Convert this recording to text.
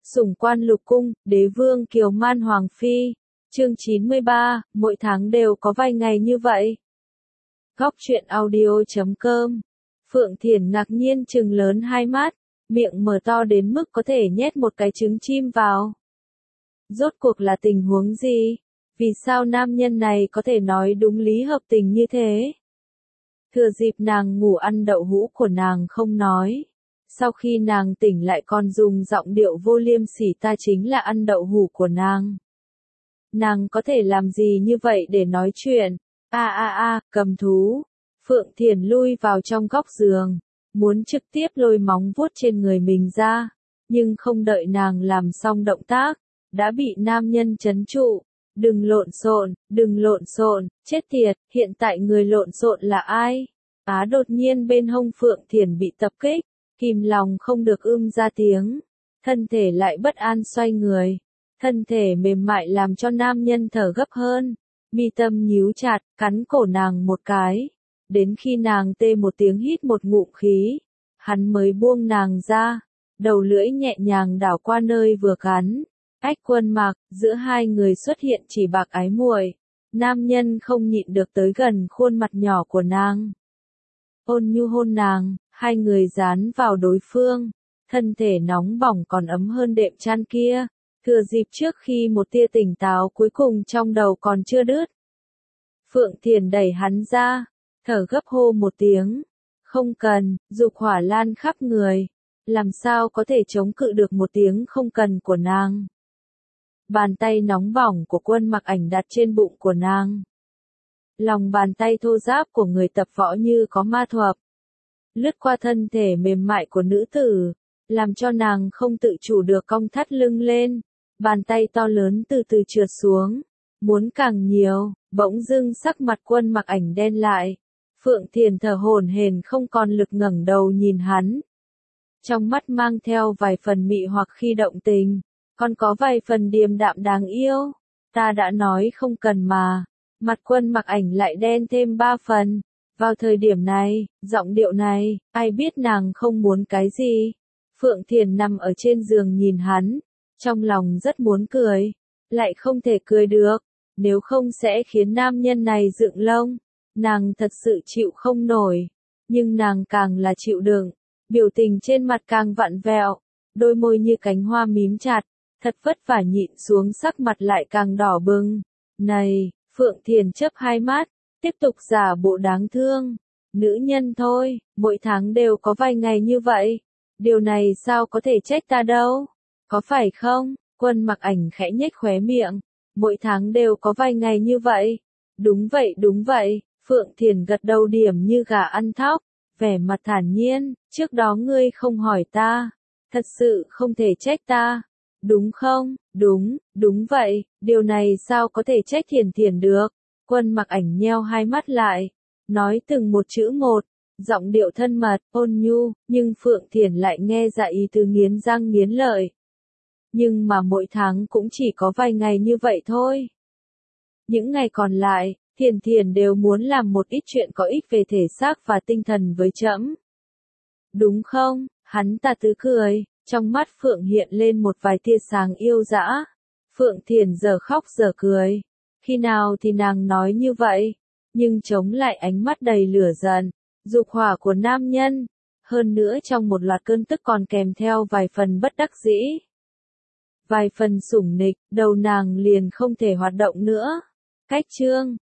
Sủng quan lục cung, đế vương kiều man hoàng phi. Chương 93, mỗi tháng đều có vài ngày như vậy. Góc truyện audio.com. Phượng Thiển ngạc nhiên trừng lớn hai mắt, miệng mở to đến mức có thể nhét một cái trứng chim vào. Rốt cuộc là tình huống gì? Vì sao nam nhân này có thể nói đúng lý hợp tình như thế? Thừa dịp nàng ngủ ăn đậu hũ của nàng không nói. Sau khi nàng tỉnh lại còn dùng giọng điệu vô liêm sỉ ta chính là ăn đậu hũ của nàng. Nàng có thể làm gì như vậy để nói chuyện? Cầm thú. Phượng Thiển lui vào trong góc giường, muốn trực tiếp lôi móng vuốt trên người mình ra, nhưng không đợi nàng làm xong động tác, đã bị nam nhân trấn trụ. Đừng lộn xộn, chết tiệt, hiện tại người lộn xộn là ai? Đột nhiên bên hông Phượng Thiển bị tập kích, kìm lòng không được ra tiếng, thân thể lại bất an xoay người, thân thể mềm mại làm cho nam nhân thở gấp hơn, mi tâm nhíu chặt, cắn cổ nàng một cái, đến khi nàng tê một tiếng hít một ngụm khí, hắn mới buông nàng ra, đầu lưỡi nhẹ nhàng đảo qua nơi vừa cắn. Ách Quân Mặc, giữa hai người xuất hiện chỉ bạc ái muội, nam nhân không nhịn được tới gần khuôn mặt nhỏ của nàng. Ôn nhu hôn nàng, hai người dán vào đối phương, thân thể nóng bỏng còn ấm hơn đệm chăn kia, thừa dịp trước khi một tia tỉnh táo cuối cùng trong đầu còn chưa đứt. Phượng Thiển đẩy hắn ra, thở gấp hô một tiếng, không cần, dục hỏa lan khắp người, làm sao có thể chống cự được một tiếng không cần của nàng. Bàn tay nóng bỏng của Quân Mặc Ảnh đặt trên bụng của nàng. Lòng bàn tay thô ráp của người tập võ như có ma thuật, lướt qua thân thể mềm mại của nữ tử, làm cho nàng không tự chủ được cong thắt lưng lên, bàn tay to lớn từ từ trượt xuống, muốn càng nhiều, bỗng dưng sắc mặt Quân Mặc Ảnh đen lại. Phượng Thiển thở hổn hển không còn lực ngẩng đầu nhìn hắn. Trong mắt mang theo vài phần mị hoặc khi động tình, còn có vài phần điềm đạm đáng yêu. Ta đã nói không cần mà. Mặt Quân Mặc Ảnh lại đen thêm 3 phần. Vào thời điểm này, giọng điệu này, ai biết nàng không muốn cái gì. Phượng Thiển nằm ở trên giường nhìn hắn, trong lòng rất muốn cười, lại không thể cười được, nếu không sẽ khiến nam nhân này dựng lông. Nàng thật sự chịu không nổi, nhưng nàng càng là chịu đựng, biểu tình trên mặt càng vặn vẹo, đôi môi như cánh hoa mím chặt, thật vất vả nhịn xuống sắc mặt lại càng đỏ bừng. Này, Phượng Thiển chớp hai mắt, tiếp tục giả bộ đáng thương. Nữ nhân thôi, mỗi tháng đều có vài ngày như vậy. Điều này sao có thể trách ta đâu? Có phải không? Quân Mặc Ảnh khẽ nhếch khóe miệng. Mỗi tháng đều có vài ngày như vậy. Đúng vậy. Phượng Thiển gật đầu điểm như gà ăn thóc, vẻ mặt thản nhiên. Trước đó ngươi không hỏi ta. Thật sự không thể trách ta. Đúng không? Đúng vậy. Điều này sao có thể trách Thiển được? Quân Mặc Ảnh nheo hai mắt lại, nói từng một chữ một, giọng điệu thân mật, ôn nhu, nhưng Phượng Thiển lại nghe ra ý tứ nghiến răng nghiến lợi. Nhưng mà mỗi tháng cũng chỉ có vài ngày như vậy thôi. Những ngày còn lại, Thiển đều muốn làm một ít chuyện có ích về thể xác và tinh thần với trẫm. Đúng không? Hắn ta tứ cười, trong mắt Phượng hiện lên một vài tia sáng yêu dã. Phượng Thiển giờ khóc giờ cười. Khi nào thì nàng nói như vậy, nhưng chống lại ánh mắt đầy lửa giận, dục hỏa của nam nhân, hơn nữa trong một loạt cơn tức còn kèm theo vài phần bất đắc dĩ. Vài phần sủng nịch, đầu nàng liền không thể hoạt động nữa. Cách chương